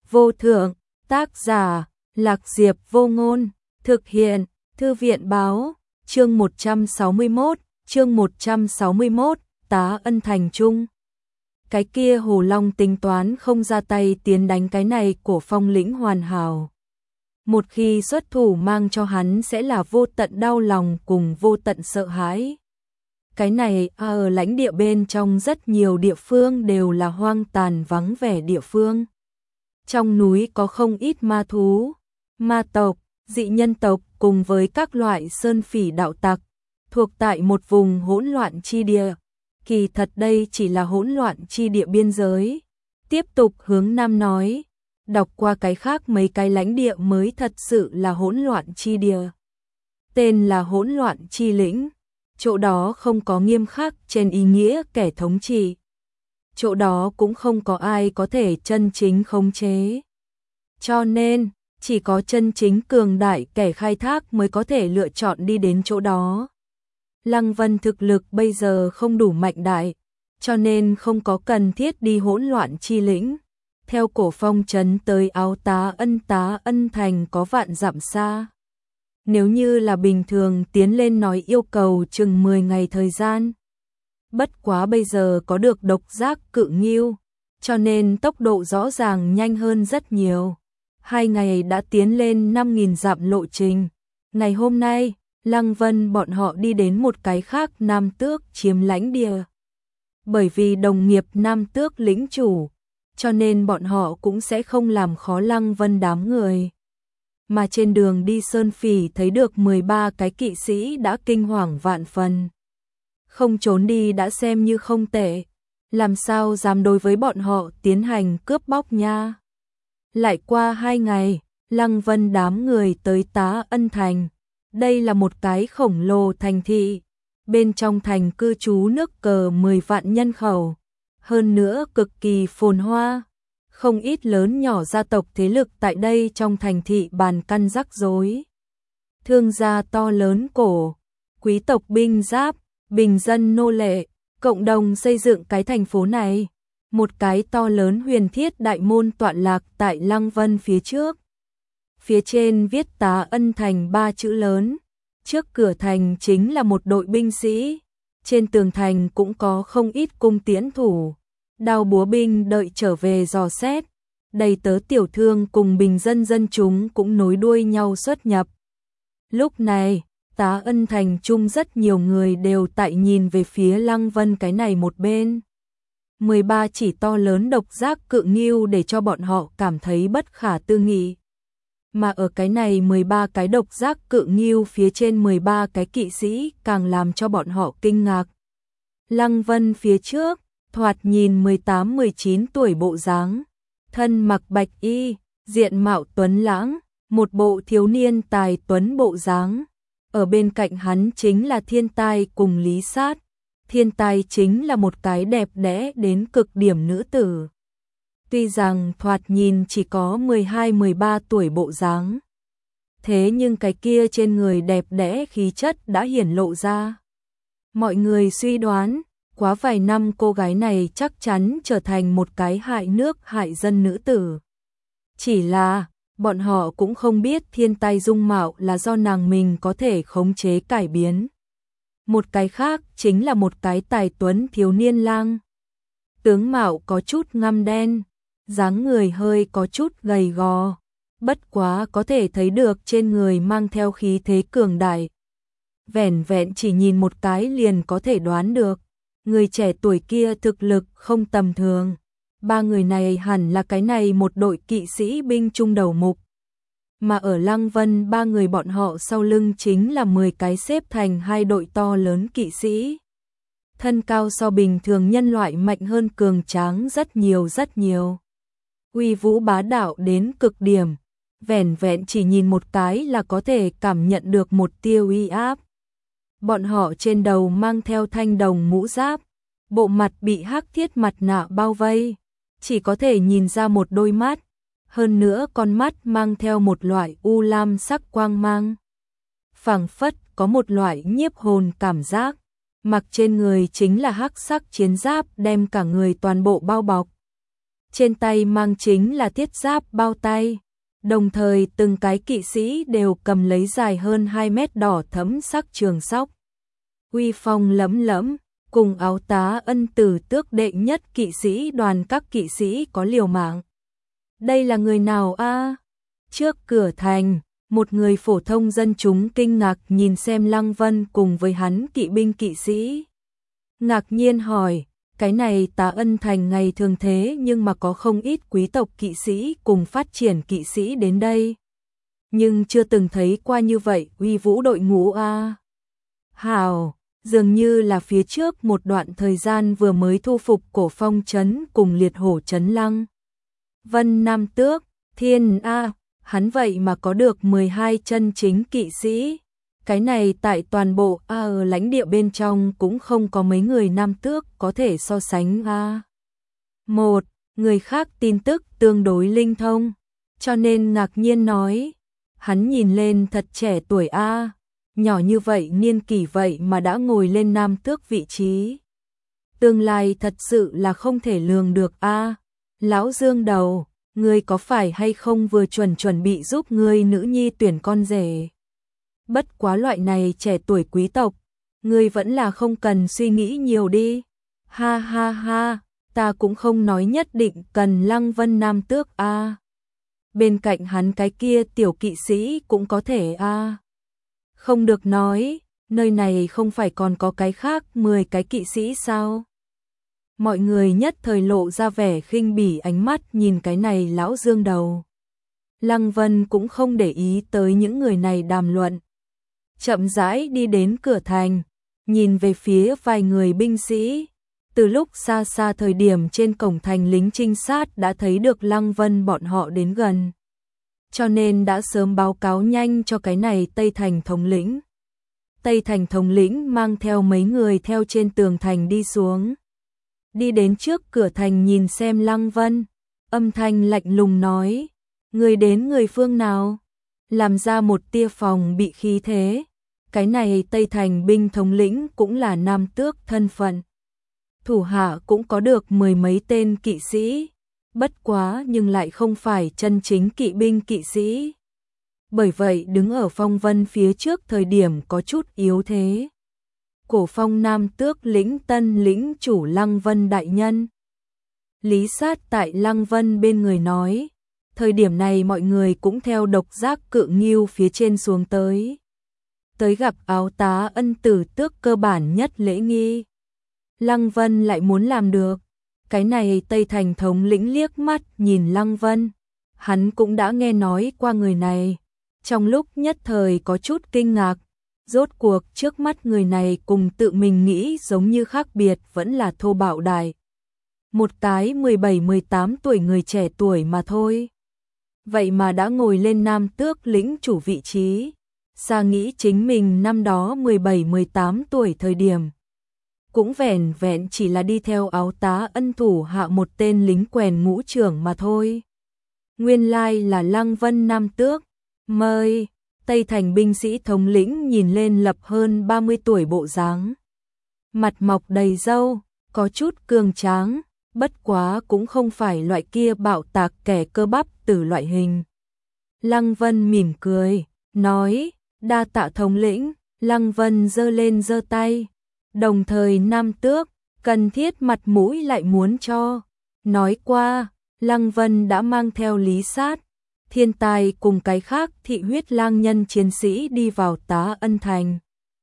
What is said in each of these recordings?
vô thượng, tác giả, Lạc Diệp Vô Ngôn, thực hiện, Thư viện báo, chương 161, Tá Ân Thành Trung. Cái kia Hồ Long tính toán không ra tay tiến đánh cái này của Phong lĩnh hoàn hảo. Một khi xuất thủ mang cho hắn sẽ là vô tận đau lòng cùng vô tận sợ hãi. Cái này ở lãnh địa bên trong rất nhiều địa phương đều là hoang tàn vắng vẻ địa phương. Trong núi có không ít ma thú, ma tộc, dị nhân tộc cùng với các loại sơn phỉ đạo tặc, thuộc tại một vùng hỗn loạn chi địa. Kỳ thật đây chỉ là hỗn loạn chi địa biên giới. Tiếp tục hướng Nam nói, đọc qua cái khác mấy cái lãnh địa mới thật sự là hỗn loạn chi địa. Tên là hỗn loạn chi lĩnh, chỗ đó không có nghiêm khắc trên ý nghĩa kẻ thống trị. Chỗ đó cũng không có ai có thể chân chính khống chế. Cho nên, chỉ có chân chính cường đại kẻ khai thác mới có thể lựa chọn đi đến chỗ đó. Lăng Vân thực lực bây giờ không đủ mạnh đại, cho nên không có cần thiết đi hỗn loạn chi lĩnh. Theo Cổ Phong trấn tới Tá Ân Thành có vạn dặm xa. Nếu như là bình thường tiến lên nói yêu cầu chừng 10 ngày thời gian. Bất quá bây giờ có được độc giác cự ngưu, cho nên tốc độ rõ ràng nhanh hơn rất nhiều. 2 ngày đã tiến lên 5.000 dặm lộ trình. Ngày hôm nay, Lăng Vân bọn họ đi đến một cái khác Nam Tước chiếm lãnh địa. Bởi vì đồng nghiệp Nam Tước lĩnh chủ, cho nên bọn họ cũng sẽ không làm khó Lăng Vân đám người. Mà trên đường đi Sơn Phỉ thấy được 13 cái kỵ sĩ đã kinh hoàng vạn phần. Không trốn đi đã xem như không tệ, làm sao dám đối với bọn họ tiến hành cướp bóc nha. Lại qua 2 ngày, Lăng Vân đám người tới Tá Ân Thành. Đây là một cái khổng lồ thành thị, bên trong thành cư trú nước cờ 10 vạn nhân khẩu, hơn nữa cực kỳ phồn hoa. Không ít lớn nhỏ gia tộc thế lực tại đây trong thành thị bàn căn rắc rối. Thương gia to lớn cổ, quý tộc binh giáp, bình dân nô lệ, cộng đồng xây dựng cái thành phố này. Một cái to lớn huyền thiết đại môn tọa lạc tại Lăng Vân phía trước. Phía trên viết Tá Ân Thành 3 chữ lớn. Trước cửa thành chính là một đội binh sĩ. Trên tường thành cũng có không ít cung tiễn thủ, đao búa binh đợi trở về dò xét. Đầy tớ tiểu thương cùng bình dân dân chúng cũng nối đuôi nhau xuất nhập. Lúc này, Tá Ân Thành chung rất nhiều người đều tại nhìn về phía Lăng Vân cái này một bên. 13 chỉ to lớn độc giác cự ngưu để cho bọn họ cảm thấy bất khả tư nghị. Mà ở cái này 13 cái độc giác cự ngưu phía trên 13 cái kỵ sĩ càng làm cho bọn họ kinh ngạc. Lăng Vân phía trước, thoạt nhìn 18-19 tuổi bộ dáng, thân mặc bạch y, diện mạo tuấn lãng, một bộ thiếu niên tài tuấn bộ dáng. Ở bên cạnh hắn chính là Thiên Tai cùng Lý Sát. Thiên Tai chính là một cái đẹp đẽ đến cực điểm nữ tử. Tuy rằng thoạt nhìn chỉ có 12-13 tuổi bộ dáng, thế nhưng cái kia trên người đẹp đẽ khí chất đã hiển lộ ra. Mọi người suy đoán, quá vài năm cô gái này chắc chắn trở thành một cái hại nước hại dân nữ tử. Chỉ là, bọn họ cũng không biết Thiên Tai dung mạo là do nàng mình có thể khống chế cải biến. Một cái khác chính là một cái tài tuấn thiếu niên lang. Tướng mạo có chút ngăm đen, dáng người hơi có chút gầy gò, bất quá có thể thấy được trên người mang theo khí thế cường đại. Vẻn vẹn chỉ nhìn một cái liền có thể đoán được, người trẻ tuổi kia thực lực không tầm thường. 3 người này hẳn là cái này một đội kỵ sĩ binh trung đầu mục. Mà ở Lăng Vân 3 người bọn họ sau lưng chính là 10 cái xếp thành 2 đội to lớn kỵ sĩ. Thân cao so bình thường nhân loại mạnh hơn cường tráng rất nhiều. Uy vũ bá đạo đến cực điểm, vẻn vẹn chỉ nhìn một cái là có thể cảm nhận được một tia uy áp. Bọn họ trên đầu mang theo thanh đồng mũ giáp, bộ mặt bị hắc thiết mặt nạ bao vây, chỉ có thể nhìn ra một đôi mắt, hơn nữa con mắt mang theo một loại u lam sắc quang mang. Phảng phất có một loại nhiếp hồn cảm giác, mặc trên người chính là hắc sắc chiến giáp đem cả người toàn bộ bao bọc. trên tay mang chính là thiết giáp bao tay, đồng thời từng cái kỵ sĩ đều cầm lấy dài hơn 2 mét đỏ thẫm sắc trường sóc. Uy phong lẫm lẫm, cùng áo tá ân tử tước đệ nhất kỵ sĩ đoàn các kỵ sĩ có liều mạng. Đây là người nào a? Trước cửa thành, một người phổ thông dân chúng kinh ngạc nhìn xem Lăng Vân cùng với hắn kỵ binh kỵ sĩ. Ngạc nhiên hỏi, cái này Tá Ân Thành ngày thường thế nhưng mà có không ít quý tộc kỵ sĩ cùng phát triển kỵ sĩ đến đây. Nhưng chưa từng thấy qua như vậy uy vũ đội ngũ a. Hào, dường như là phía trước một đoạn thời gian vừa mới thu phục Cổ Phong trấn cùng Liệt Hổ trấn Lăng Vân Nam Tước, thiên a, hắn vậy mà có được 12 chân chính kỵ sĩ. Cái này tại toàn bộ ở lãnh địa bên trong cũng không có mấy người Nam Tước có thể so sánh a. Một, người khác tin tức tương đối linh thông, cho nên ngạc nhiên nói, hắn nhìn lên thật trẻ tuổi a, nhỏ như vậy niên kỷ vậy mà đã ngồi lên Nam Tước vị trí. Tương lai thật sự là không thể lường được a. Lão Dương đầu, ngươi có phải hay không vừa chuẩn bị giúp ngươi nữ nhi tuyển con rể? Bất quá loại này trẻ tuổi quý tộc, ngươi vẫn là không cần suy nghĩ nhiều đi. Ha ha ha, ta cũng không nói nhất định cần Lăng Vân Nam Tước a. Bên cạnh hắn cái kia tiểu kỵ sĩ cũng có thể a. Không được nói, nơi này không phải còn có cái khác 10 cái kỵ sĩ sao? Mọi người nhất thời lộ ra vẻ khinh bỉ ánh mắt nhìn cái này lão Dương đầu. Lăng Vân cũng không để ý tới những người này đàm luận. Chậm rãi đi đến cửa thành, nhìn về phía vài người binh sĩ. Từ lúc xa xa thời điểm trên cổng thành lính trinh sát đã thấy được Lăng Vân bọn họ đến gần. Cho nên đã sớm báo cáo nhanh cho cái này Tây Thành thống lĩnh. Tây Thành thống lĩnh mang theo mấy người theo trên tường thành đi xuống. Đi đến trước cửa thành nhìn xem Lăng Vân, âm thanh lạnh lùng nói, người đến người phương nào? Làm ra một tia phòng bị khí thế. Cái này Tây Thành binh thống lĩnh cũng là Nam Tước thân phận. Thủ hạ cũng có được 10 mấy tên kỵ sĩ, bất quá nhưng lại không phải chân chính kỵ binh kỵ sĩ. Bởi vậy đứng ở phong vân phía trước thời điểm có chút yếu thế. Cổ Phong Nam Tước lĩnh tân lĩnh chủ Lăng Vân đại nhân. Lý Sát tại Lăng Vân bên người nói, thời điểm này mọi người cũng theo độc giác cự ngưu phía trên xuống tới. Tới gặp áo tá ân tử tước cơ bản nhất lễ nghi. Lăng Vân lại muốn làm được. Cái này Tây Thành thống lĩnh liếc mắt nhìn Lăng Vân. Hắn cũng đã nghe nói qua người này. Trong lúc nhất thời có chút kinh ngạc. Rốt cuộc trước mắt người này cùng tự mình nghĩ giống như khác biệt vẫn là thô bạo đại. Một cái 17-18 tuổi người trẻ tuổi mà thôi. Vậy mà đã ngồi lên Nam Tước lĩnh chủ vị trí. Xa nghĩ chính mình năm đó 17-18 tuổi thời điểm. Cũng vẻn vẹn chỉ là đi theo áo tá ân thủ hạ một tên lính quèn ngũ trưởng mà thôi. Nguyên lai là Lăng Vân Nam Tước. Mời, Tây Thành binh sĩ thống lĩnh nhìn lên lập hơn 30 tuổi bộ dáng. Mặt mọc đầy râu, có chút cường tráng, bất quá cũng không phải loại kia bạo tạc kẻ cơ bắp từ loại hình. Lăng Vân mỉm cười, nói, đa tạ thống lĩnh. Lăng Vân giơ lên giơ tay. Đồng thời Nam Tước, cần thiết mặt mũi lại muốn cho. Nói qua, Lăng Vân đã mang theo Lý Sát, Thiên Tài cùng cái khác thị huyết lang nhân chiến sĩ đi vào Tá Ân Thành.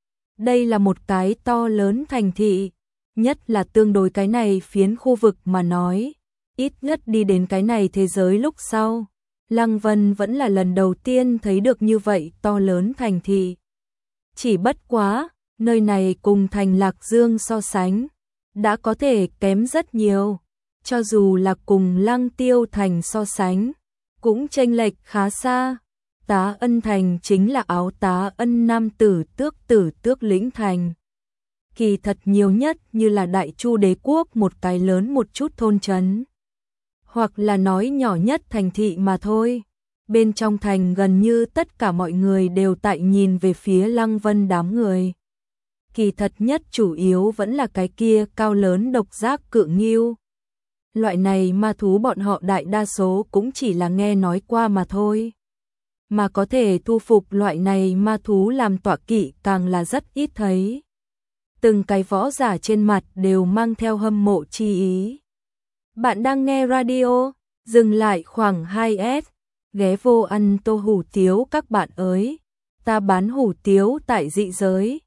Đây là một cái to lớn thành thị, nhất là tương đối cái này phiến khu vực mà nói. Ít nhất đi đến cái này thế giới lúc sau. Lăng Vân vẫn là lần đầu tiên thấy được như vậy to lớn thành thị. Chỉ bất quá, nơi này cùng thành Lạc Dương so sánh, đã có thể kém rất nhiều. Cho dù là cùng Lăng Tiêu Thành so sánh, cũng chênh lệch khá xa. Tá Ân Thành chính là áo tá ân nam tử tước lĩnh thành. Kỳ thật nhiều nhất như là Đại Chu đế quốc một cái lớn một chút thôn trấn. Hoặc là nói nhỏ nhất thành thị mà thôi. Bên trong thành gần như tất cả mọi người đều tại nhìn về phía Lăng Vân đám người. Kỳ thật nhất chủ yếu vẫn là cái kia cao lớn độc giác cự ngưu. Loại này ma thú bọn họ đại đa số cũng chỉ là nghe nói qua mà thôi. Mà có thể thu phục loại này ma thú làm tọa kỵ càng là rất ít thấy. Từng cái võ giả trên mặt đều mang theo hâm mộ chi ý. Bạn đang nghe radio, dừng lại khoảng 2S, ghé vô ăn tô hủ tiếu các bạn ơi. Ta bán hủ tiếu tại dị giới,